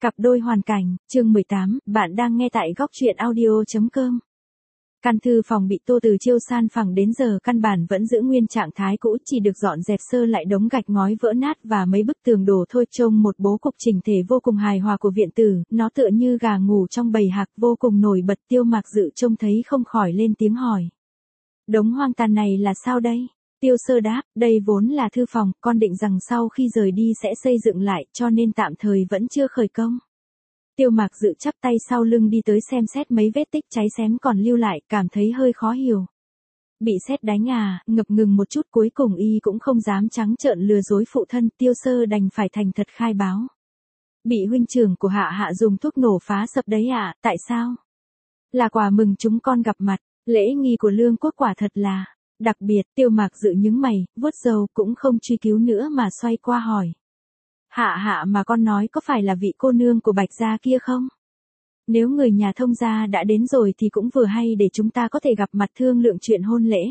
Cặp đôi hoàn cảnh, chương 18, bạn đang nghe tại góc truyện audio.com. Căn thư phòng bị Tô Từ Chiêu san phẳng đến giờ căn bản vẫn giữ nguyên trạng thái cũ, chỉ được dọn dẹp sơ lại đống gạch ngói vỡ nát và mấy bức tường đổ thôi, trông một bố cục chỉnh thể vô cùng hài hòa của viện tử, nó tựa như gà ngủ trong bầy hạc vô cùng nổi bật. Tiêu Mạc Dự trông thấy không khỏi lên tiếng hỏi. Đống hoang tàn này là sao đây? Tiêu Sơ đáp, đây vốn là thư phòng, con định rằng sau khi rời đi sẽ xây dựng lại, cho nên tạm thời vẫn chưa khởi công. Tiêu Mạc Dự chắp tay sau lưng đi tới xem xét mấy vết tích cháy xém còn lưu lại, cảm thấy hơi khó hiểu. Bị sét đánh à? Ngập ngừng một chút cuối cùng y cũng không dám trắng trợn lừa dối phụ thân, Tiêu Sơ đành phải thành thật khai báo. Bị huynh trưởng của Hạ Hạ dùng thuốc nổ phá sập đấy ạ, tại sao? Là quà mừng chúng con gặp mặt, lễ nghi của Lương Quốc quả thật là đặc biệt. Tiêu Mạc Dự nhướng mày, vuốt râu, cũng không truy cứu nữa mà xoay qua hỏi. Hạ Hạ mà con nói có phải là vị cô nương của Bạch gia kia không? Nếu người nhà Thông gia đã đến rồi thì cũng vừa hay để chúng ta có thể gặp mặt thương lượng chuyện hôn lễ.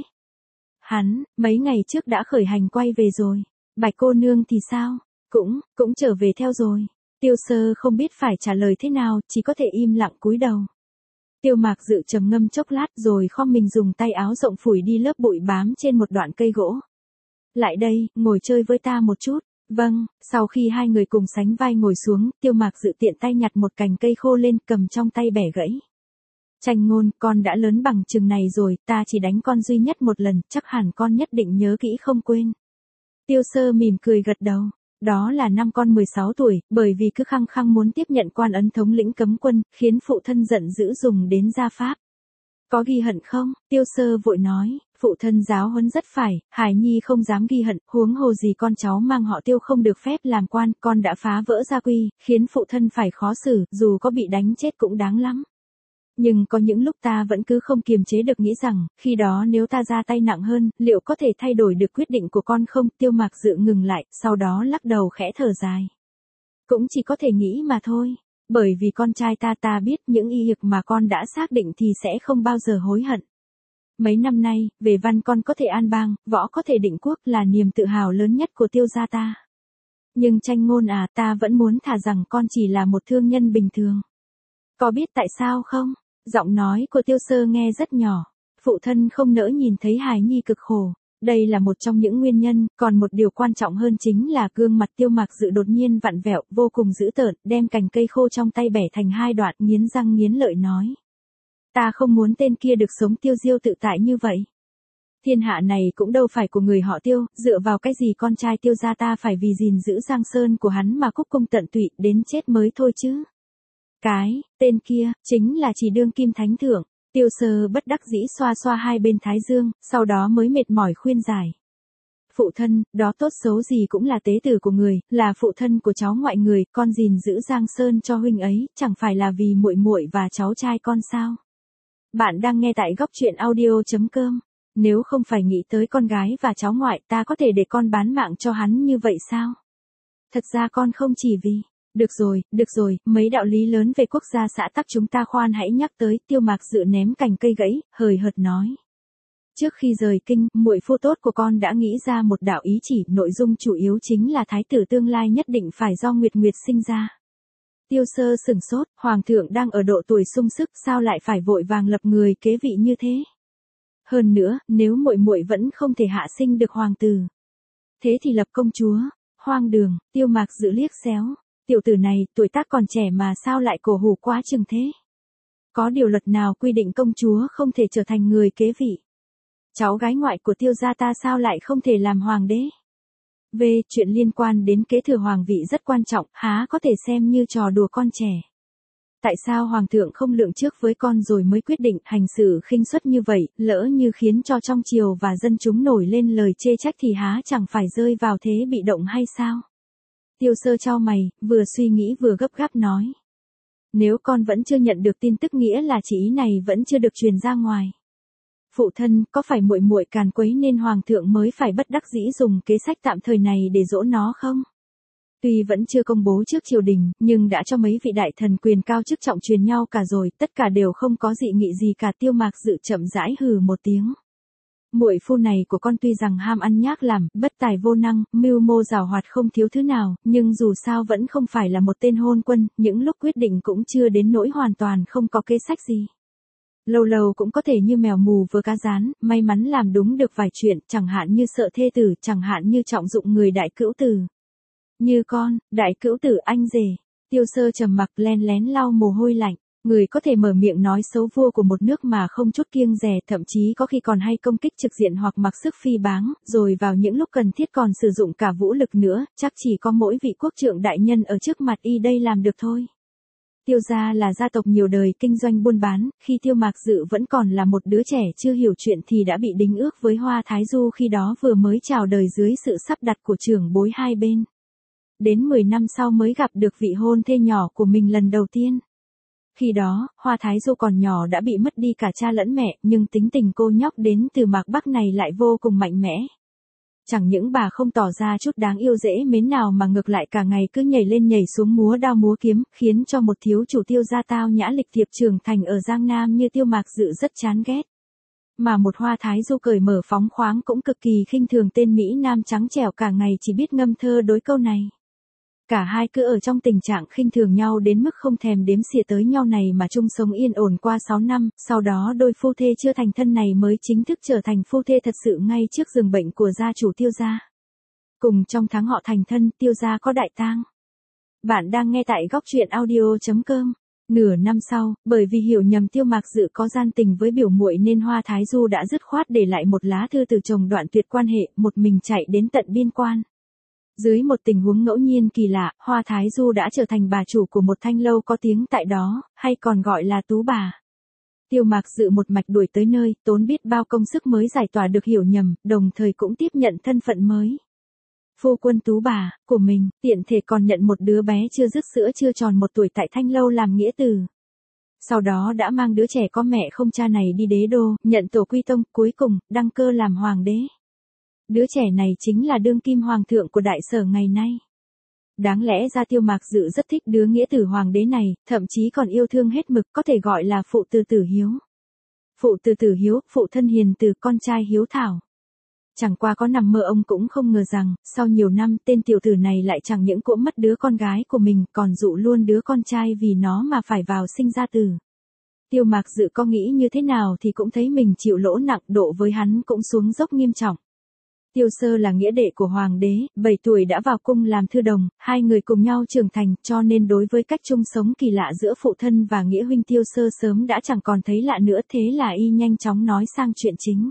Hắn, mấy ngày trước đã khởi hành quay về rồi. Bạch cô nương thì sao? Cũng trở về theo rồi. Tiêu Sơ không biết phải trả lời thế nào, chỉ có thể im lặng cúi đầu. Tiêu Mạc Dự trầm ngâm chốc lát rồi khom mình dùng tay áo rộng phủi đi lớp bụi bám trên một đoạn cây gỗ. Lại đây, ngồi chơi với ta một chút. Vâng, sau khi hai người cùng sánh vai ngồi xuống, Tiêu Mạc Dự tiện tay nhặt một cành cây khô lên cầm trong tay bẻ gãy. Tranh Ngôn, con đã lớn bằng chừng này rồi, ta chỉ đánh con duy nhất một lần, chắc hẳn con nhất định nhớ kỹ không quên. Tiêu Sơ mỉm cười gật đầu. Đó là năm con 16 tuổi, bởi vì cứ khăng khăng muốn tiếp nhận quan ấn thống lĩnh cấm quân, khiến phụ thân giận dữ dùng đến gia pháp. Có ghi hận không? Tiêu Sơ vội nói, phụ thân giáo huấn rất phải, Hải Nhi không dám ghi hận, huống hồ gì con cháu mang họ Tiêu không được phép làm quan, con đã phá vỡ gia quy, khiến phụ thân phải khó xử, dù có bị đánh chết cũng đáng lắm. Nhưng có những lúc ta vẫn cứ không kiềm chế được nghĩ rằng, khi đó nếu ta ra tay nặng hơn, liệu có thể thay đổi được quyết định của con không? Tiêu Mạc Dự ngừng lại, sau đó lắc đầu khẽ thở dài. Cũng chỉ có thể nghĩ mà thôi. Bởi vì con trai ta biết những y hiệp mà con đã xác định thì sẽ không bao giờ hối hận. Mấy năm nay, về văn con có thể an bang, võ có thể định quốc là niềm tự hào lớn nhất của Tiêu gia ta. Nhưng Tranh Ngôn à, ta vẫn muốn thà rằng con chỉ là một thương nhân bình thường. Có biết tại sao không? Giọng nói của Tiêu Sơ nghe rất nhỏ. Phụ thân không nỡ nhìn thấy Hải Nhi cực khổ. Đây là một trong những nguyên nhân, còn một điều quan trọng hơn chính là gương mặt Tiêu Mạc Dự đột nhiên vặn vẹo, vô cùng dữ tợn, đem cành cây khô trong tay bẻ thành hai đoạn, nghiến răng nghiến lợi nói. Ta không muốn tên kia được sống tiêu diêu tự tại như vậy. Thiên hạ này cũng đâu phải của người họ Tiêu, dựa vào cái gì con trai Tiêu gia ta phải vì gìn giữ giang sơn của hắn mà cúc cung tận tụy đến chết mới thôi chứ. Tên kia, chính là chỉ đương kim thánh thượng. Tiêu Sơ bất đắc dĩ xoa xoa hai bên thái dương, sau đó mới mệt mỏi khuyên giải. Phụ thân, đó tốt xấu gì cũng là tế tử của người, là phụ thân của cháu ngoại người, con gìn giữ giang sơn cho huynh ấy, chẳng phải là vì muội muội và cháu trai con sao? Bạn đang nghe tại góc truyện audio.com. Nếu không phải nghĩ tới con gái và cháu ngoại, ta có thể để con bán mạng cho hắn như vậy sao? Thật ra con không chỉ vì... Được rồi, mấy đạo lý lớn về quốc gia xã tắc chúng ta khoan hãy nhắc tới. Tiêu Mạc Dự ném cành cây gãy, hời hợt nói. Trước khi rời kinh, muội phu tốt của con đã nghĩ ra một đạo ý chỉ, nội dung chủ yếu chính là thái tử tương lai nhất định phải do Nguyệt Nguyệt sinh ra. Tiêu Sơ sửng sốt, hoàng thượng đang ở độ tuổi sung sức, sao lại phải vội vàng lập người kế vị như thế? Hơn nữa, nếu muội vẫn không thể hạ sinh được hoàng tử, thế thì lập công chúa. Hoang đường. Tiêu Mạc Dự liếc xéo. Tiểu tử này, tuổi tác còn trẻ mà sao lại cổ hủ quá chừng thế? Có điều luật nào quy định công chúa không thể trở thành người kế vị? Cháu gái ngoại của Tiêu gia ta sao lại không thể làm hoàng đế? Chuyện liên quan đến kế thừa hoàng vị rất quan trọng, há có thể xem như trò đùa con trẻ. Tại sao hoàng thượng không lượng trước với con rồi mới quyết định hành xử khinh suất như vậy, lỡ như khiến cho trong triều và dân chúng nổi lên lời chê trách thì há chẳng phải rơi vào thế bị động hay sao? Tiêu Sơ chau mày, vừa suy nghĩ vừa gấp gáp nói. Nếu con vẫn chưa nhận được tin tức nghĩa là chỉ ý này vẫn chưa được truyền ra ngoài. Phụ thân, có phải muội càn quấy nên hoàng thượng mới phải bất đắc dĩ dùng kế sách tạm thời này để dỗ nó không? Tuy vẫn chưa công bố trước triều đình, nhưng đã cho mấy vị đại thần quyền cao chức trọng truyền nhau cả rồi, tất cả đều không có dị nghị gì cả. Tiêu Mạc Dự chậm rãi hừ một tiếng. muội phu này của con tuy rằng ham ăn nhác làm, bất tài vô năng, mưu mô giàu hoạt không thiếu thứ nào, nhưng dù sao vẫn không phải là một tên hôn quân, những lúc quyết định cũng chưa đến nỗi hoàn toàn không có kế sách gì. Lâu lâu cũng có thể như mèo mù với cá rán, may mắn làm đúng được vài chuyện, chẳng hạn như sợ thê tử, chẳng hạn như trọng dụng người đại cữu tử. Như con, đại cữu tử anh rể. Tiêu Sơ trầm mặc len lén lau mồ hôi lạnh. Người có thể mở miệng nói xấu vua của một nước mà không chút kiêng dè, thậm chí có khi còn hay công kích trực diện hoặc mặc sức phỉ báng, rồi vào những lúc cần thiết còn sử dụng cả vũ lực nữa, chắc chỉ có mỗi vị quốc trượng đại nhân ở trước mặt y đây làm được thôi. Tiêu gia là gia tộc nhiều đời kinh doanh buôn bán, khi Tiêu Mạc Dự vẫn còn là một đứa trẻ chưa hiểu chuyện thì đã bị đính ước với Hoa Thái Du khi đó vừa mới chào đời dưới sự sắp đặt của trưởng bối hai bên. Đến 10 năm sau mới gặp được vị hôn thê nhỏ của mình lần đầu tiên. Khi đó, Hoa Thái Du còn nhỏ đã bị mất đi cả cha lẫn mẹ, nhưng tính tình cô nhóc đến từ Mạc Bắc này lại vô cùng mạnh mẽ. Chẳng những bà không tỏ ra chút đáng yêu dễ mến nào mà ngược lại cả ngày cứ nhảy lên nhảy xuống múa đao múa kiếm, khiến cho một thiếu chủ Tiêu gia tao nhã lịch thiệp trưởng thành ở Giang Nam như Tiêu Mạc Dự rất chán ghét. Mà một Hoa Thái Du cởi mở phóng khoáng cũng cực kỳ khinh thường tên Mỹ Nam trắng trẻo cả ngày chỉ biết ngâm thơ đối câu này. Cả hai cứ ở trong tình trạng khinh thường nhau đến mức không thèm đếm xỉa tới nhau này mà chung sống yên ổn qua 6 năm, sau đó đôi phu thê chưa thành thân này mới chính thức trở thành phu thê thật sự ngay trước giường bệnh của gia chủ Tiêu gia. Cùng trong tháng họ thành thân, Tiêu gia có đại tang. Bạn đang nghe tại góc truyện audio.com. Nửa năm sau, bởi vì hiểu nhầm Tiêu Mạc Dự có gian tình với biểu muội nên Hoa Thái Du đã dứt khoát để lại một lá thư từ chồng đoạn tuyệt quan hệ, một mình chạy đến tận biên quan. Dưới một tình huống ngẫu nhiên kỳ lạ, Hoa Thái Du đã trở thành bà chủ của một thanh lâu có tiếng tại đó, hay còn gọi là Tú Bà. Tiêu Mạc Dự một mạch đuổi tới nơi, tốn biết bao công sức mới giải tỏa được hiểu nhầm, đồng thời cũng tiếp nhận thân phận mới. Phu quân Tú Bà của mình, tiện thể còn nhận một đứa bé chưa dứt sữa chưa tròn 1 tuổi tại thanh lâu làm nghĩa tử. Sau đó đã mang đứa trẻ có mẹ không cha này đi đế đô, nhận tổ quy tông, cuối cùng, đăng cơ làm hoàng đế. Đứa trẻ này chính là đương kim hoàng thượng của Đại Sở ngày nay. Đáng lẽ ra Tiêu Mạc Dự rất thích đứa nghĩa tử hoàng đế này, thậm chí còn yêu thương hết mực, có thể gọi là phụ từ tử hiếu. Phụ từ tử hiếu, phụ thân hiền từ, con trai hiếu thảo. Chẳng qua có nằm mơ ông cũng không ngờ rằng, sau nhiều năm tên tiểu tử này lại chẳng những cỗ mất đứa con gái của mình, còn dụ luôn đứa con trai vì nó mà phải vào sinh ra tử. Tiêu Mạc Dự có nghĩ như thế nào thì cũng thấy mình chịu lỗ nặng, độ với hắn cũng xuống dốc nghiêm trọng. Tiêu Sơ là nghĩa đệ của hoàng đế, 7 tuổi đã vào cung làm thư đồng, hai người cùng nhau trưởng thành, cho nên đối với cách chung sống kỳ lạ giữa phụ thân và nghĩa huynh Tiêu Sơ sớm đã chẳng còn thấy lạ nữa, thế là y nhanh chóng nói sang chuyện chính.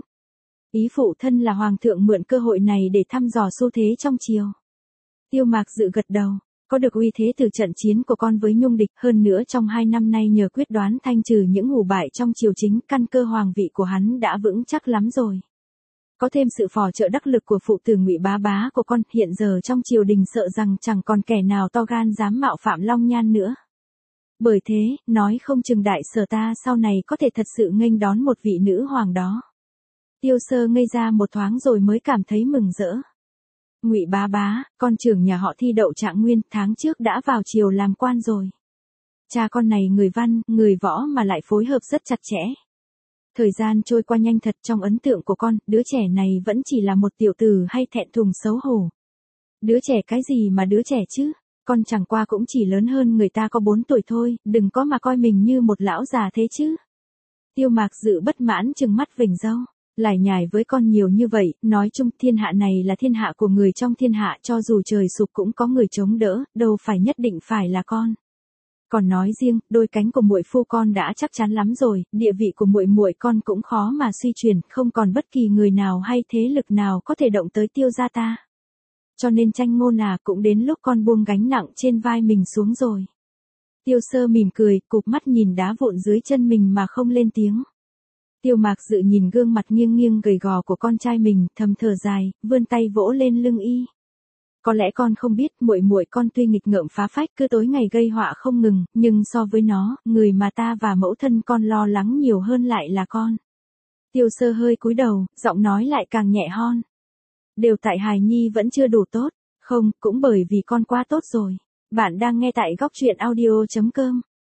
Ý phụ thân là hoàng thượng mượn cơ hội này để thăm dò xu thế trong triều. Tiêu Mạc Dự gật đầu, có được uy thế từ trận chiến của con với Nhung địch, hơn nữa trong 2 năm nay nhờ quyết đoán thanh trừ những hủ bại trong triều chính, căn cơ hoàng vị của hắn đã vững chắc lắm rồi. Có thêm sự phò trợ đắc lực của phụ tử Ngụy Bá Bá của con, hiện giờ trong triều đình sợ rằng chẳng còn kẻ nào to gan dám mạo phạm Long Nhan nữa. Bởi thế, nói không chừng Đại Sở ta sau này có thể thật sự nghênh đón một vị nữ hoàng đó. Tiêu Sơ ngây ra một thoáng rồi mới cảm thấy mừng rỡ. Ngụy Bá Bá, con trưởng nhà họ Thi đậu trạng nguyên, tháng trước đã vào triều làm quan rồi. Cha con này người văn, người võ mà lại phối hợp rất chặt chẽ. Thời gian trôi qua nhanh thật, trong ấn tượng của con, đứa trẻ này vẫn chỉ là một tiểu tử hay thẹn thùng xấu hổ. Đứa trẻ cái gì mà đứa trẻ chứ, con chẳng qua cũng chỉ lớn hơn người ta có 4 tuổi thôi, đừng có mà coi mình như một lão già thế chứ. Tiêu Mạc Dự bất mãn trừng mắt vểnh râu, lải nhải với con nhiều như vậy, nói chung thiên hạ này là thiên hạ của người trong thiên hạ, cho dù trời sụp cũng có người chống đỡ, đâu phải nhất định phải là con. Còn nói riêng, đôi cánh của muội phu con đã chắc chắn lắm rồi, địa vị của muội muội con cũng khó mà suy chuyển, không còn bất kỳ người nào hay thế lực nào có thể động tới Tiêu gia ta. Cho nên tranh ngôn cũng đến lúc con buông gánh nặng trên vai mình xuống rồi. Tiêu Sơ mỉm cười, cụp mắt nhìn đá vụn dưới chân mình mà không lên tiếng. Tiêu Mạc Dự nhìn gương mặt nghiêng nghiêng gầy gò của con trai mình, thầm thở dài, vươn tay vỗ lên lưng y. Có lẽ con không biết, muội muội con tuy nghịch ngợm phá phách cứ tối ngày gây họa không ngừng, nhưng so với nó, người mà ta và mẫu thân con lo lắng nhiều hơn lại là con. Tiêu Sơ hơi cúi đầu, giọng nói lại càng nhẹ hon. Đều tại hài nhi vẫn chưa đủ tốt, không, cũng bởi vì con quá tốt rồi. Bạn đang nghe tại góc truyện audio.com.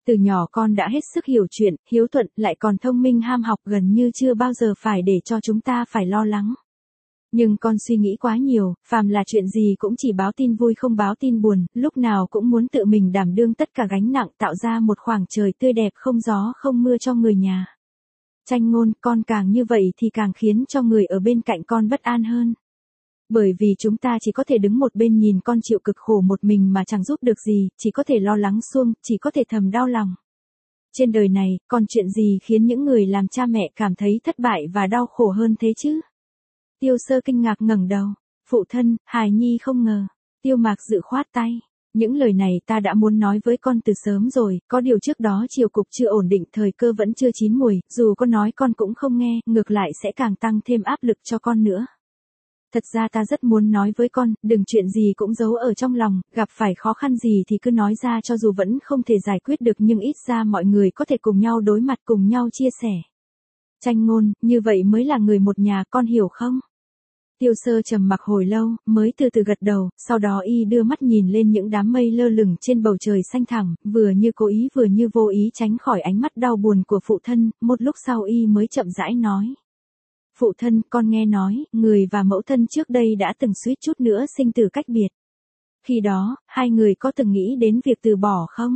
Từ nhỏ con đã hết sức hiểu chuyện, hiếu thuận, lại còn thông minh ham học, gần như chưa bao giờ phải để cho chúng ta phải lo lắng. Nhưng con suy nghĩ quá nhiều, phàm là chuyện gì cũng chỉ báo tin vui không báo tin buồn, lúc nào cũng muốn tự mình đảm đương tất cả gánh nặng, tạo ra một khoảng trời tươi đẹp không gió không mưa cho người nhà. Chanh ngôn, con càng như vậy thì càng khiến cho người ở bên cạnh con bất an hơn. Bởi vì chúng ta chỉ có thể đứng một bên nhìn con chịu cực khổ một mình mà chẳng giúp được gì, chỉ có thể lo lắng suông, chỉ có thể thầm đau lòng. Trên đời này, còn chuyện gì khiến những người làm cha mẹ cảm thấy thất bại và đau khổ hơn thế chứ? Tiêu Sơ kinh ngạc ngẩng đầu. Phụ thân, hài nhi không ngờ. Tiêu Mạc Dự khoát tay. Những lời này ta đã muốn nói với con từ sớm rồi, có điều trước đó triều cục chưa ổn định, thời cơ vẫn chưa chín mùi, dù con nói con cũng không nghe, ngược lại sẽ càng tăng thêm áp lực cho con nữa. Thật ra ta rất muốn nói với con, đừng chuyện gì cũng giấu ở trong lòng, gặp phải khó khăn gì thì cứ nói ra, cho dù vẫn không thể giải quyết được nhưng ít ra mọi người có thể cùng nhau đối mặt, cùng nhau chia sẻ. Chanh ngôn, như vậy mới là người một nhà, con hiểu không? Tiêu Sơ trầm mặc hồi lâu, mới từ từ gật đầu, sau đó y đưa mắt nhìn lên những đám mây lơ lửng trên bầu trời xanh thẳm, vừa như cố ý vừa như vô ý tránh khỏi ánh mắt đau buồn của phụ thân, một lúc sau y mới chậm rãi nói. Phụ thân, con nghe nói, người và mẫu thân trước đây đã từng suýt chút nữa sinh tử cách biệt. Khi đó, hai người có từng nghĩ đến việc từ bỏ không?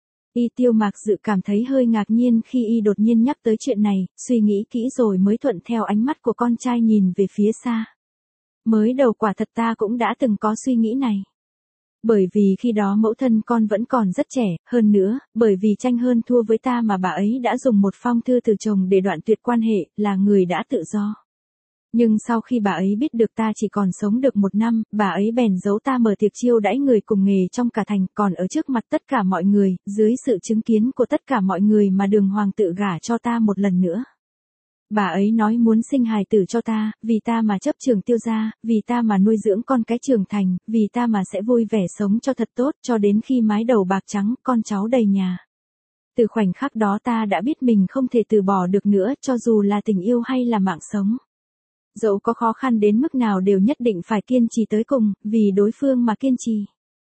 Tiêu Mạc Dự cảm thấy hơi ngạc nhiên khi y đột nhiên nhắc tới chuyện này, suy nghĩ kỹ rồi mới thuận theo ánh mắt của con trai nhìn về phía xa. Mới đầu quả thật ta cũng đã từng có suy nghĩ này. Bởi vì khi đó mẫu thân con vẫn còn rất trẻ, hơn nữa, bởi vì tranh hơn thua với ta mà bà ấy đã dùng một phong thư từ chồng để đoạn tuyệt quan hệ, là người đã tự do. Nhưng sau khi bà ấy biết được ta chỉ còn sống được 1 năm, bà ấy bèn giấu ta mở tiệc chiêu đãi người cùng nghề trong cả thành, còn ở trước mặt tất cả mọi người, dưới sự chứng kiến của tất cả mọi người mà Đường Hoàng tự gả cho ta một lần nữa. Bà ấy nói muốn sinh hài tử cho ta, vì ta mà chấp trường Tiêu gia, vì ta mà nuôi dưỡng con cái trưởng thành, vì ta mà sẽ vui vẻ sống cho thật tốt, cho đến khi mái đầu bạc trắng, con cháu đầy nhà. Từ khoảnh khắc đó ta đã biết mình không thể từ bỏ được nữa, cho dù là tình yêu hay là mạng sống. Dẫu có khó khăn đến mức nào đều nhất định phải kiên trì tới cùng, vì đối phương mà kiên trì.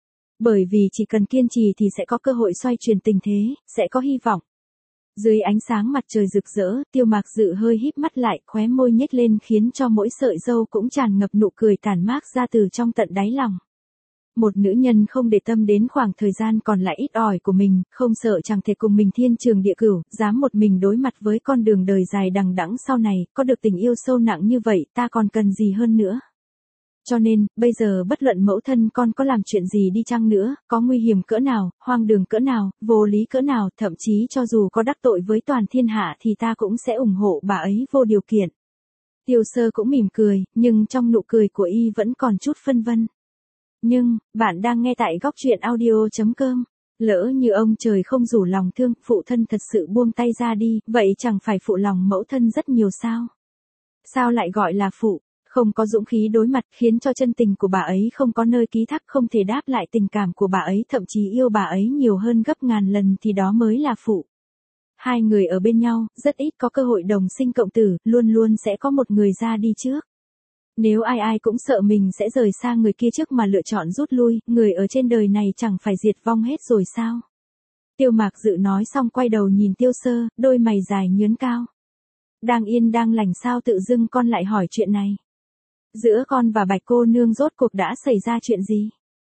Bởi vì chỉ cần kiên trì thì sẽ có cơ hội xoay chuyển tình thế, sẽ có hy vọng. Dưới ánh sáng mặt trời rực rỡ, Tiêu Mạc Dự hơi híp mắt lại, khóe môi nhếch lên khiến cho mỗi sợi râu cũng tràn ngập nụ cười tản mát ra từ trong tận đáy lòng. Một nữ nhân không để tâm đến khoảng thời gian còn lại ít ỏi của mình, không sợ chẳng thể cùng mình thiên trường địa cửu, dám một mình đối mặt với con đường đời dài đằng đẵng sau này, có được tình yêu sâu nặng như vậy, ta còn cần gì hơn nữa. Cho nên, bây giờ bất luận mẫu thân con có làm chuyện gì đi chăng nữa, có nguy hiểm cỡ nào, hoang đường cỡ nào, vô lý cỡ nào, thậm chí cho dù có đắc tội với toàn thiên hạ thì ta cũng sẽ ủng hộ bà ấy vô điều kiện. Tiêu Sơ cũng mỉm cười, nhưng trong nụ cười của y vẫn còn chút phân vân. Nhưng, bạn đang nghe tại góc truyện audio.com. Lỡ như ông trời không rủ lòng thương, phụ thân thật sự buông tay ra đi, vậy chẳng phải phụ lòng mẫu thân rất nhiều sao? Sao lại gọi là phụ? Không có dũng khí đối mặt, khiến cho chân tình của bà ấy không có nơi ký thác, không thể đáp lại tình cảm của bà ấy, thậm chí yêu bà ấy nhiều hơn gấp ngàn lần thì đó mới là phụ. Hai người ở bên nhau, rất ít có cơ hội đồng sinh cộng tử, luôn luôn sẽ có một người ra đi trước. Nếu ai ai cũng sợ mình sẽ rời xa người kia trước mà lựa chọn rút lui, người ở trên đời này chẳng phải diệt vong hết rồi sao? Tiêu Mạc Dự nói xong quay đầu nhìn Tiêu Sơ, đôi mày dài nhướn cao. Đang yên đang lành sao tự dưng con lại hỏi chuyện này? Giữa con và Bạch cô nương rốt cuộc đã xảy ra chuyện gì?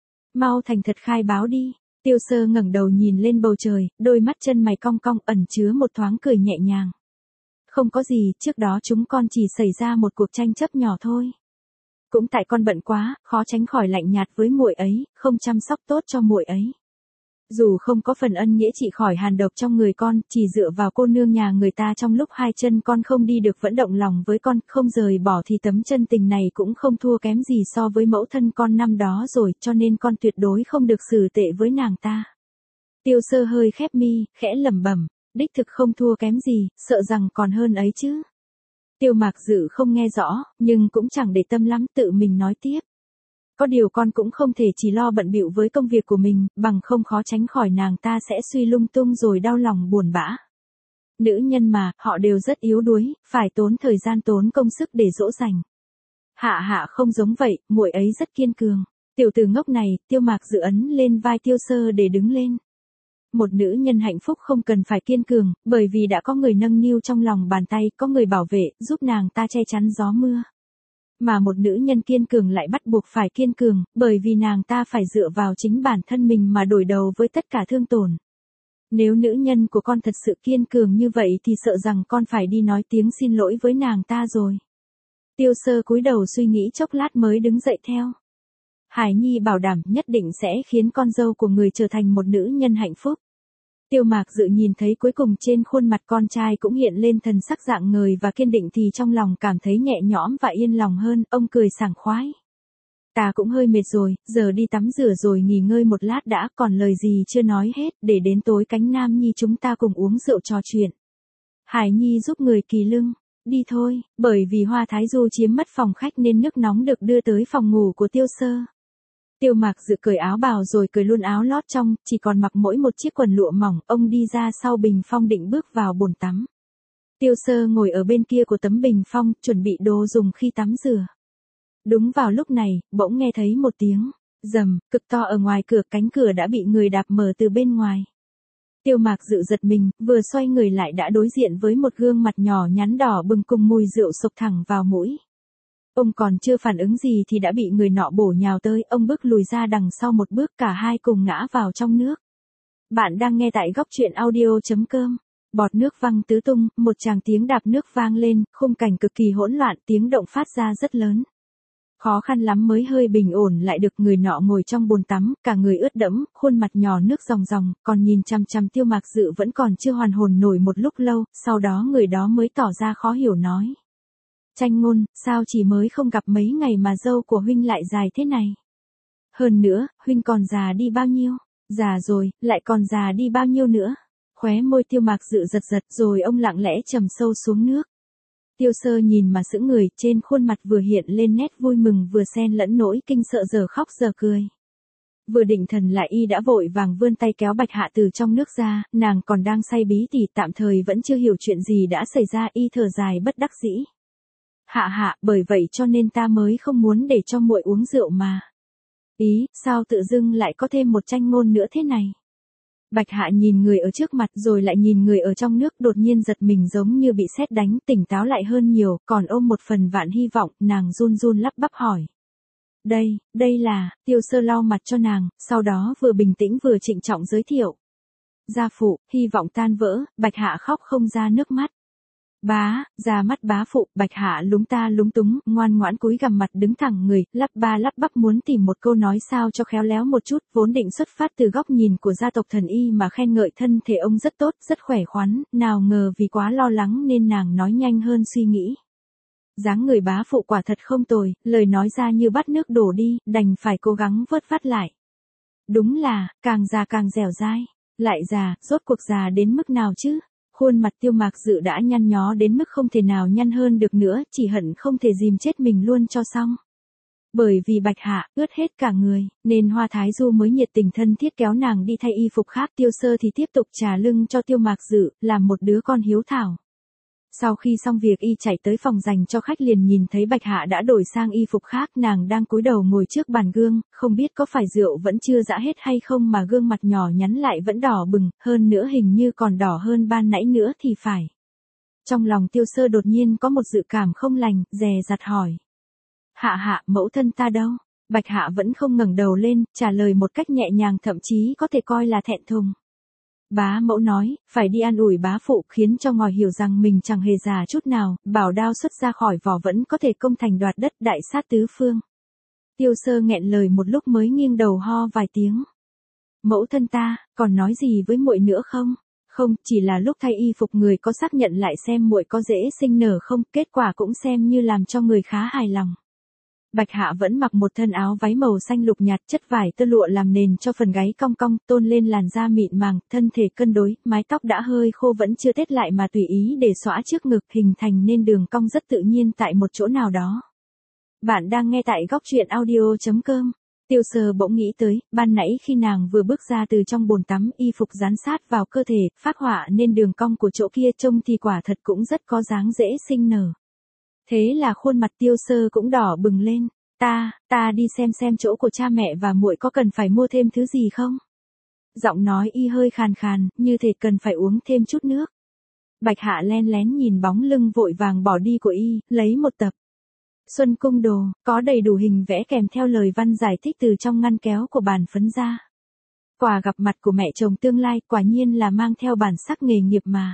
Mau thành thật khai báo đi. Tiêu Sơ ngẩng đầu nhìn lên bầu trời, đôi mắt chân mày cong cong ẩn chứa một thoáng cười nhẹ nhàng. Không có gì, trước đó chúng con chỉ xảy ra một cuộc tranh chấp nhỏ thôi. Cũng tại con bận quá, khó tránh khỏi lạnh nhạt với muội ấy, không chăm sóc tốt cho muội ấy. Dù không có phần ân nghĩa trị khỏi hàn độc trong người con, chỉ dựa vào cô nương nhà người ta trong lúc hai chân con không đi được vẫn động lòng với con, không rời bỏ thì tấm chân tình này cũng không thua kém gì so với mẫu thân con năm đó rồi, cho nên con tuyệt đối không được xử tệ với nàng ta. Tiêu Sơ hơi khép mi, khẽ lẩm bẩm, đích thực không thua kém gì, sợ rằng còn hơn ấy chứ. Tiêu Mạc Dự không nghe rõ, nhưng cũng chẳng để tâm lắm, tự mình nói tiếp. Có điều con cũng không thể chỉ lo bận bịu với công việc của mình, bằng không khó tránh khỏi nàng ta sẽ suy lung tung rồi đau lòng buồn bã. Nữ nhân mà, họ đều rất yếu đuối, phải tốn thời gian tốn công sức để dỗ dành. Hạ Hạ không giống vậy, muội ấy rất kiên cường. Tiểu tử ngốc này, Tiêu Mạc Dự ấn lên vai Tiêu Sơ để đứng lên. một nữ nhân hạnh phúc không cần phải kiên cường, bởi vì đã có người nâng niu trong lòng bàn tay, có người bảo vệ, giúp nàng ta che chắn gió mưa. Mà một nữ nhân kiên cường lại bắt buộc phải kiên cường, bởi vì nàng ta phải dựa vào chính bản thân mình mà đối đầu với tất cả thương tổn. Nếu nữ nhân của con thật sự kiên cường như vậy thì sợ rằng con phải đi nói tiếng xin lỗi với nàng ta rồi. Tiêu Sơ cúi đầu suy nghĩ chốc lát mới đứng dậy theo. Hải Nhi bảo đảm nhất định sẽ khiến con dâu của người trở thành một nữ nhân hạnh phúc. Tiêu Mạc Dự nhìn thấy cuối cùng trên khuôn mặt con trai cũng hiện lên thần sắc rạng ngời và kiên định thì trong lòng cảm thấy nhẹ nhõm và yên lòng hơn, ông cười sảng khoái. Ta cũng hơi mệt rồi, giờ đi tắm rửa rồi nghỉ ngơi một lát đã, còn lời gì chưa nói hết, để đến tối Cánh Nam Nhi chúng ta cùng uống rượu trò chuyện. Hải Nhi giúp người kỳ lưng, đi thôi, bởi vì Hoa Thái Du chiếm mất phòng khách nên nước nóng được đưa tới phòng ngủ của Tiêu Sơ. Tiêu Mạc Dự cởi áo bào rồi cởi luôn áo lót trong, chỉ còn mặc mỗi một chiếc quần lụa mỏng, ông đi ra sau bình phong định bước vào bồn tắm. Tiêu Sơ ngồi ở bên kia của tấm bình phong, chuẩn bị đồ dùng khi tắm rửa. Đúng vào lúc này, bỗng nghe thấy một tiếng rầm cực to ở ngoài cửa, cánh cửa đã bị người đạp mở từ bên ngoài. Tiêu Mạc Dự giật mình, vừa xoay người lại đã đối diện với một gương mặt nhỏ nhắn đỏ bừng cùng mùi rượu sộc thẳng vào mũi. Ông còn chưa phản ứng gì thì đã bị người nọ bổ nhào tới, ông bước lùi ra đằng sau một bước, cả hai cùng ngã vào trong nước. Bạn đang nghe tại góc truyện audio.com. Bọt nước văng tứ tung, một tràng tiếng đạp nước vang lên, khung cảnh cực kỳ hỗn loạn, tiếng động phát ra rất lớn. Khó khăn lắm mới hơi bình ổn lại được, người nọ ngồi trong bồn tắm, cả người ướt đẫm, khuôn mặt nhỏ nước ròng ròng, còn nhìn chằm chằm Tiêu Mạc Dự vẫn còn chưa hoàn hồn nổi một lúc lâu, sau đó người đó mới tỏ ra khó hiểu nói. Tranh Ngôn, sao chỉ mới không gặp mấy ngày mà râu của huynh lại dài thế này? Hơn nữa, huynh còn già đi bao nhiêu? Già rồi, lại còn già đi bao nhiêu nữa? Khóe môi Tiêu Mạc Dự giật giật rồi ông lặng lẽ trầm sâu xuống nước. Tiêu Sơ nhìn mà sững người, trên khuôn mặt vừa hiện lên nét vui mừng vừa xen lẫn nỗi kinh sợ, giờ khóc giờ cười. Vừa định thần lại y đã vội vàng vươn tay kéo Bạch Hạ từ trong nước ra, nàng còn đang say bí tỉ, tạm thời vẫn chưa hiểu chuyện gì đã xảy ra, y thở dài bất đắc dĩ. Hạ hạ, bởi vậy cho nên ta mới không muốn để cho muội uống rượu mà. Ý, sao tự dưng lại có thêm một Tranh Ngôn nữa thế này? Bạch Hạ nhìn người ở trước mặt rồi lại nhìn người ở trong nước, đột nhiên giật mình giống như bị sét đánh, tỉnh táo lại hơn nhiều, còn ôm một phần vạn hy vọng, nàng run run lắp bắp hỏi. Đây là, Tiêu Sơ lau mặt cho nàng, sau đó vừa bình tĩnh vừa trịnh trọng giới thiệu. Gia phụ, hy vọng tan vỡ, Bạch Hạ khóc không ra nước mắt. Bá, ra mắt bá phụ, Bạch Hạ lúng ta lúng túng, ngoan ngoãn cúi gằm mặt đứng thẳng người, lắp ba lắp bắp muốn tìm một câu nói sao cho khéo léo một chút, vốn định xuất phát từ góc nhìn của gia tộc thần y mà khen ngợi thân thể ông rất tốt, rất khỏe khoắn, nào ngờ vì quá lo lắng nên nàng nói nhanh hơn suy nghĩ. Dáng người bá phụ quả thật không tồi, lời nói ra như bắt nước đổ đi, đành phải cố gắng vớt vát lại. Đúng là, càng già càng dẻo dai, lại già, rốt cuộc già đến mức nào chứ? Khuôn mặt Tiêu Mạc Dự đã nhăn nhó đến mức không thể nào nhăn hơn được nữa, chỉ hận không thể dìm chết mình luôn cho xong. Bởi vì Bạch Hạ ướt hết cả người, nên Hoa Thái Du mới nhiệt tình thân thiết kéo nàng đi thay y phục khác. Tiêu Sơ thì tiếp tục trà lưng cho Tiêu Mạc Dự, làm một đứa con hiếu thảo. Sau khi xong việc y chạy tới phòng dành cho khách liền nhìn thấy Bạch Hạ đã đổi sang y phục khác, nàng đang cúi đầu ngồi trước bàn gương, không biết có phải rượu vẫn chưa giã hết hay không mà gương mặt nhỏ nhắn lại vẫn đỏ bừng, hơn nữa hình như còn đỏ hơn ban nãy nữa thì phải. Trong lòng Tiêu Sơ đột nhiên có một dự cảm không lành, dè dặt hỏi. Hạ hạ, mẫu thân ta đâu? Bạch Hạ vẫn không ngẩng đầu lên, trả lời một cách nhẹ nhàng, thậm chí có thể coi là thẹn thùng. Bá mẫu nói, phải đi an ủi bá phụ, khiến cho ngòi hiểu rằng mình chẳng hề già chút nào, bảo đao xuất ra khỏi vỏ vẫn có thể công thành đoạt đất, đại sát tứ phương. Tiêu Sơ nghẹn lời một lúc mới nghiêng đầu ho vài tiếng. Mẫu thân ta, còn nói gì với muội nữa không? Không, chỉ là lúc thay y phục người có xác nhận lại xem muội có dễ sinh nở không, kết quả cũng xem như làm cho người khá hài lòng. Bạch Hạ vẫn mặc một thân áo váy màu xanh lục nhạt, chất vải tơ lụa làm nền cho phần gáy cong cong, tôn lên làn da mịn màng, thân thể cân đối, mái tóc đã hơi khô vẫn chưa tết lại mà tùy ý để xõa trước ngực, hình thành nên đường cong rất tự nhiên tại một chỗ nào đó. Bạn đang nghe tại góc truyện audio.com. Tiêu Sơ bỗng nghĩ tới, ban nãy khi nàng vừa bước ra từ trong bồn tắm, y phục dán sát vào cơ thể, phác họa nên đường cong của chỗ kia trông thì quả thật cũng rất có dáng dễ sinh nở. Thế là khuôn mặt Tiêu Sơ cũng đỏ bừng lên. Ta đi xem chỗ của cha mẹ và muội có cần phải mua thêm thứ gì không? Giọng nói y hơi khàn khàn, như thể cần phải uống thêm chút nước. Bạch Hạ len lén nhìn bóng lưng vội vàng bỏ đi của y, lấy một tập Xuân Cung Đồ, có đầy đủ hình vẽ kèm theo lời văn giải thích từ trong ngăn kéo của bàn phấn ra. Quà gặp mặt của mẹ chồng tương lai quả nhiên là mang theo bản sắc nghề nghiệp mà.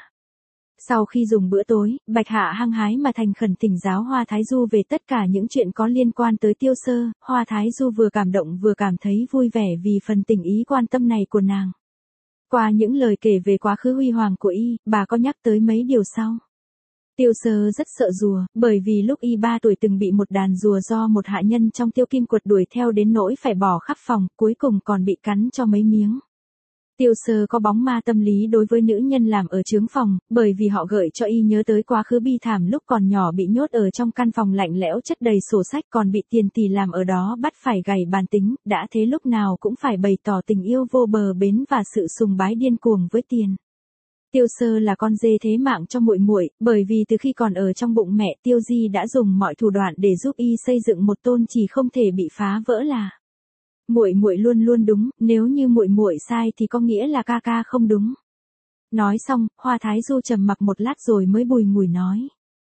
Sau khi dùng bữa tối, Bạch Hạ hăng hái mà thành khẩn thỉnh giáo Hoa Thái Du về tất cả những chuyện có liên quan tới Tiêu Sơ, Hoa Thái Du vừa cảm động vừa cảm thấy vui vẻ vì phần tình ý quan tâm này của nàng. Qua những lời kể về quá khứ huy hoàng của y, bà có nhắc tới mấy điều sau. Tiêu Sơ rất sợ rùa, bởi vì lúc y 3 tuổi từng bị một đàn rùa do một hạ nhân trong Tiêu Kim Quật đuổi theo đến nỗi phải bỏ khắp phòng, cuối cùng còn bị cắn cho mấy miếng. Tiêu Sơ có bóng ma tâm lý đối với nữ nhân làm ở chướng phòng, bởi vì họ gợi cho y nhớ tới quá khứ bi thảm lúc còn nhỏ bị nhốt ở trong căn phòng lạnh lẽo chất đầy sổ sách còn bị tiền tỷ làm ở đó bắt phải gảy bàn tính, đã thế lúc nào cũng phải bày tỏ tình yêu vô bờ bến và sự sùng bái điên cuồng với tiền. Tiêu Sơ là con dê thế mạng cho muội muội, bởi vì từ khi còn ở trong bụng mẹ, Tiêu Di đã dùng mọi thủ đoạn để giúp y xây dựng một tôn chỉ không thể bị phá vỡ là muội muội luôn luôn đúng, nếu như muội muội sai thì có nghĩa là ca ca không đúng. Nói xong, Hoa Thái Du trầm mặc một lát rồi mới bùi ngùi nói: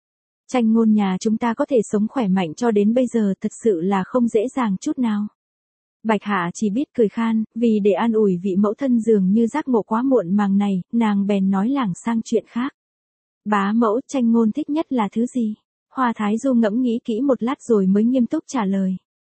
Tranh Ngôn nhà chúng ta có thể sống khỏe mạnh cho đến bây giờ thật sự là không dễ dàng chút nào. Bạch Hạ chỉ biết cười khan, vì để an ủi vị mẫu thân dường như giác ngộ quá muộn màng này, nàng bèn nói lảng sang chuyện khác. Bá mẫu, Tranh Ngôn thích nhất là thứ gì? Hoa Thái Du ngẫm nghĩ kỹ một lát rồi mới nghiêm túc trả lời.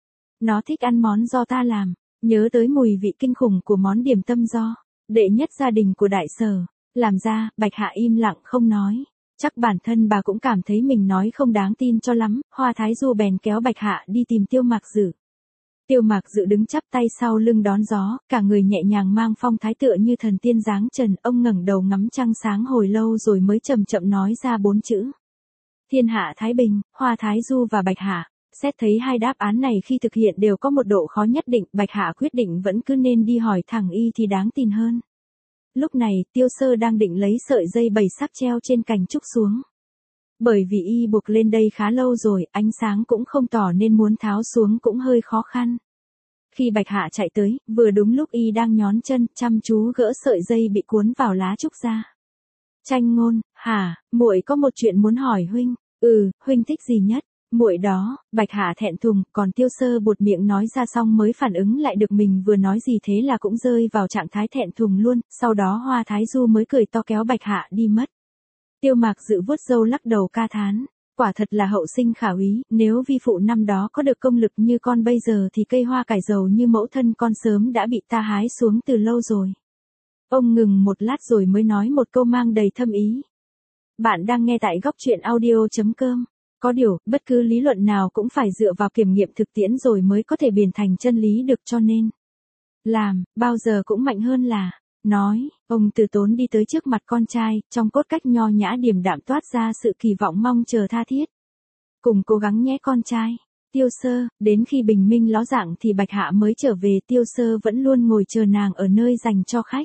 Nó thích ăn món do ta làm, nhớ tới mùi vị kinh khủng của món điểm tâm do đệ nhất gia đình của Đại Sở làm ra. Bạch Hạ im lặng không nói. Chắc bản thân bà cũng cảm thấy mình nói không đáng tin cho lắm. Hoa Thái Du bèn kéo Bạch Hạ đi tìm Tiêu Mạc Dử. Tiêu Mạc Dự đứng chắp tay sau lưng đón gió, cả người nhẹ nhàng mang phong thái tựa như thần tiên dáng trần. Ông ngẩng đầu ngắm trăng sáng hồi lâu rồi mới chậm chậm nói ra 4 chữ: Thiên hạ thái bình. Hoa Thái Du và Bạch Hạ xét thấy hai đáp án này khi thực hiện đều có một độ khó nhất định, Bạch Hạ quyết định vẫn cứ nên đi hỏi thẳng y thì đáng tin hơn. Lúc này, Tiêu Sơ đang định lấy sợi dây 7 sắc treo trên cành trúc xuống. Bởi vì y buộc lên đây khá lâu rồi, ánh sáng cũng không tỏ nên muốn tháo xuống cũng hơi khó khăn. Khi Bạch Hạ chạy tới, vừa đúng lúc y đang nhón chân, chăm chú gỡ sợi dây bị cuốn vào lá trúc ra. Tranh Ngôn, hả, muội có một chuyện muốn hỏi huynh. Huynh thích gì nhất? Muội đó. Bạch Hạ thẹn thùng, còn Tiêu Sơ buột miệng nói ra xong mới phản ứng lại được mình vừa nói gì, thế là cũng rơi vào trạng thái thẹn thùng luôn. Sau đó Hoa Thái Du mới cười to kéo Bạch Hạ đi mất. Tiêu Mạc Dự vuốt râu lắc đầu ca thán, quả thật là hậu sinh khả úy, nếu vi phụ năm đó có được công lực như con bây giờ thì cây hoa cải dầu như mẫu thân con sớm đã bị ta hái xuống từ lâu rồi. Ông ngừng một lát rồi mới nói một câu mang đầy thâm ý. Bạn đang nghe tại góc truyện audio.com. Có điều, bất cứ lý luận nào cũng phải dựa vào kiểm nghiệm thực tiễn rồi mới có thể biến thành chân lý được, cho nên làm, bao giờ cũng mạnh hơn là nói. Ông từ tốn đi tới trước mặt con trai, trong cốt cách nho nhã điềm đạm toát ra sự kỳ vọng mong chờ tha thiết. Cùng cố gắng nhé con trai. Tiêu Sơ, đến khi bình minh ló dạng thì Bạch Hạ mới trở về. Tiêu Sơ vẫn luôn ngồi chờ nàng ở nơi dành cho khách.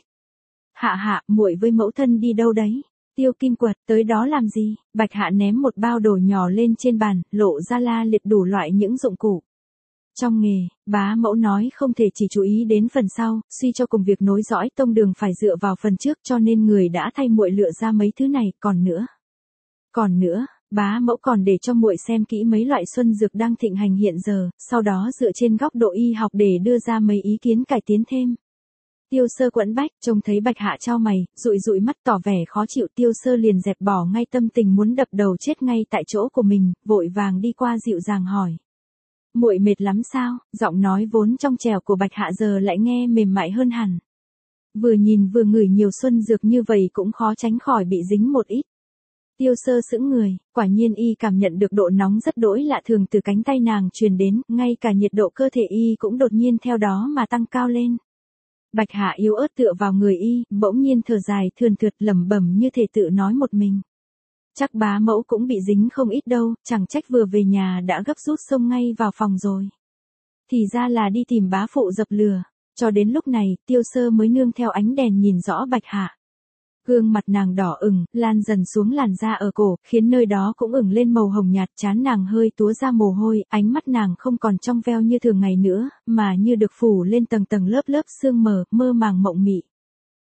Hạ, muội với mẫu thân đi đâu đấy? Tiêu Kim Quật, tới đó làm gì? Bạch Hạ ném một bao đồ nhỏ lên trên bàn, lộ ra la liệt đủ loại những dụng cụ trong nghề. Bá mẫu nói không thể chỉ chú ý đến phần sau, suy cho cùng việc nối dõi tông đường phải dựa vào phần trước, cho nên người đã thay muội lựa ra mấy thứ này. Còn nữa, bá mẫu còn để cho muội xem kỹ mấy loại xuân dược đang thịnh hành hiện giờ, sau đó dựa trên góc độ y học để đưa ra mấy ý kiến cải tiến thêm. Tiêu Sơ quẫn bách, trông thấy Bạch Hạ chau mày, dụi mắt tỏ vẻ khó chịu. Tiêu Sơ liền dẹp bỏ ngay tâm tình muốn đập đầu chết ngay tại chỗ của mình, vội vàng đi qua dịu dàng hỏi: Muội mệt lắm sao? Giọng nói vốn trong trẻo của Bạch Hạ giờ lại nghe mềm mại hơn hẳn. Vừa nhìn vừa ngửi nhiều xuân dược như vậy cũng khó tránh khỏi bị dính một ít. Tiêu Sơ sững người, quả nhiên y cảm nhận được độ nóng rất đỗi lạ thường từ cánh tay nàng truyền đến, ngay cả nhiệt độ cơ thể y cũng đột nhiên theo đó mà tăng cao lên. Bạch Hạ yếu ớt tựa vào người y, bỗng nhiên thở dài thườn thượt lẩm bẩm như thể tự nói một mình. Chắc bá mẫu cũng bị dính không ít đâu, chẳng trách vừa về nhà đã gấp rút xông ngay vào phòng rồi. Thì ra là đi tìm bá phụ dập lửa. Cho đến lúc này, Tiêu Sơ mới nương theo ánh đèn nhìn rõ Bạch Hạ. Gương mặt nàng đỏ ửng, lan dần xuống làn da ở cổ, khiến nơi đó cũng ửng lên màu hồng nhạt, trán nàng hơi túa ra mồ hôi, ánh mắt nàng không còn trong veo như thường ngày nữa, mà như được phủ lên tầng tầng lớp lớp sương mờ, mơ màng mộng mị.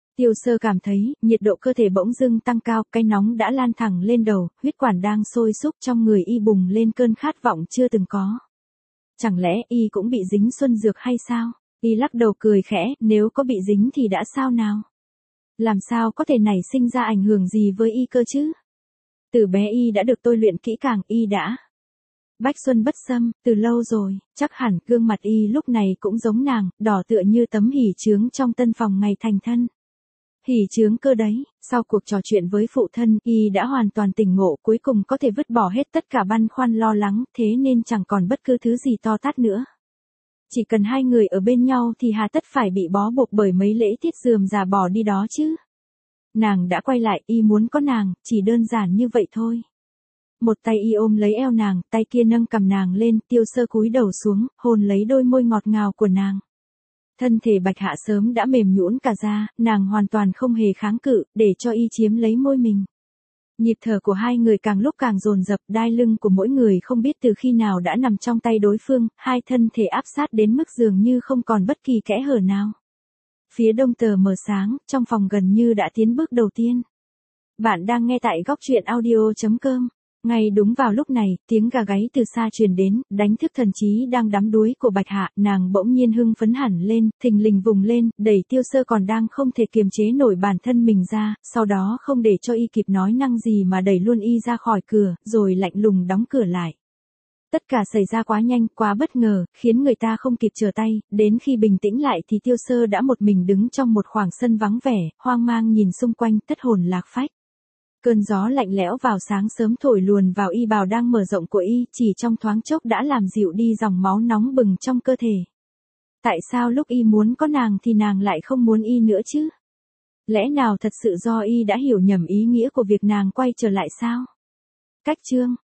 Tiêu Sơ cảm thấy, nhiệt độ cơ thể bỗng dưng tăng cao, cái nóng đã lan thẳng lên đầu, huyết quản đang sôi sục trong người y bùng lên cơn khát vọng chưa từng có. Chẳng lẽ y cũng bị dính xuân dược hay sao? Y lắc đầu cười khẽ, nếu có bị dính thì đã sao nào? Làm sao có thể nảy sinh ra ảnh hưởng gì với y cơ chứ? Từ bé y đã được tôi luyện kỹ càng, y đã bách xuân bất xâm, từ lâu rồi, chắc hẳn gương mặt y lúc này cũng giống nàng, đỏ tựa như tấm hỷ chướng trong tân phòng ngày thành thân. Hỷ chướng cơ đấy, sau cuộc trò chuyện với phụ thân, y đã hoàn toàn tỉnh ngộ, cuối cùng có thể vứt bỏ hết tất cả băn khoăn lo lắng, thế nên chẳng còn bất cứ thứ gì to tát nữa. Chỉ cần hai người ở bên nhau thì hà tất phải bị bó buộc bởi mấy lễ tiết rườm rà bỏ đi đó chứ. Nàng đã quay lại, y muốn có nàng, chỉ đơn giản như vậy thôi. Một tay y ôm lấy eo nàng, tay kia nâng cằm nàng lên, Tiêu Sơ cúi đầu xuống, hôn lấy đôi môi ngọt ngào của nàng. Thân thể Bạch Hạ sớm đã mềm nhũn cả ra, nàng hoàn toàn không hề kháng cự, để cho y chiếm lấy môi mình. Nhịp thở của hai người càng lúc càng dồn dập, đai lưng của mỗi người không biết từ khi nào đã nằm trong tay đối phương, hai thân thể áp sát đến mức dường như không còn bất kỳ kẽ hở nào. Phía đông tờ mờ sáng, trong phòng gần như đã tiến bước đầu tiên. Bạn đang nghe tại góc truyện audio.com. Ngay đúng vào lúc này, tiếng gà gáy từ xa truyền đến, đánh thức thần trí đang đắm đuối của Bạch Hạ, nàng bỗng nhiên hưng phấn hẳn lên, thình lình vùng lên, đẩy Tiêu Sơ còn đang không thể kiềm chế nổi bản thân mình ra, sau đó không để cho y kịp nói năng gì mà đẩy luôn y ra khỏi cửa, rồi lạnh lùng đóng cửa lại. Tất cả xảy ra quá nhanh, quá bất ngờ, khiến người ta không kịp trở tay, đến khi bình tĩnh lại thì Tiêu Sơ đã một mình đứng trong một khoảng sân vắng vẻ, hoang mang nhìn xung quanh, thất hồn lạc phách. Cơn gió lạnh lẽo vào sáng sớm thổi luồn vào y bào đang mở rộng của y, chỉ trong thoáng chốc đã làm dịu đi dòng máu nóng bừng trong cơ thể. Tại sao lúc y muốn có nàng thì nàng lại không muốn y nữa chứ? Lẽ nào thật sự do y đã hiểu nhầm ý nghĩa của việc nàng quay trở lại sao? Cách chương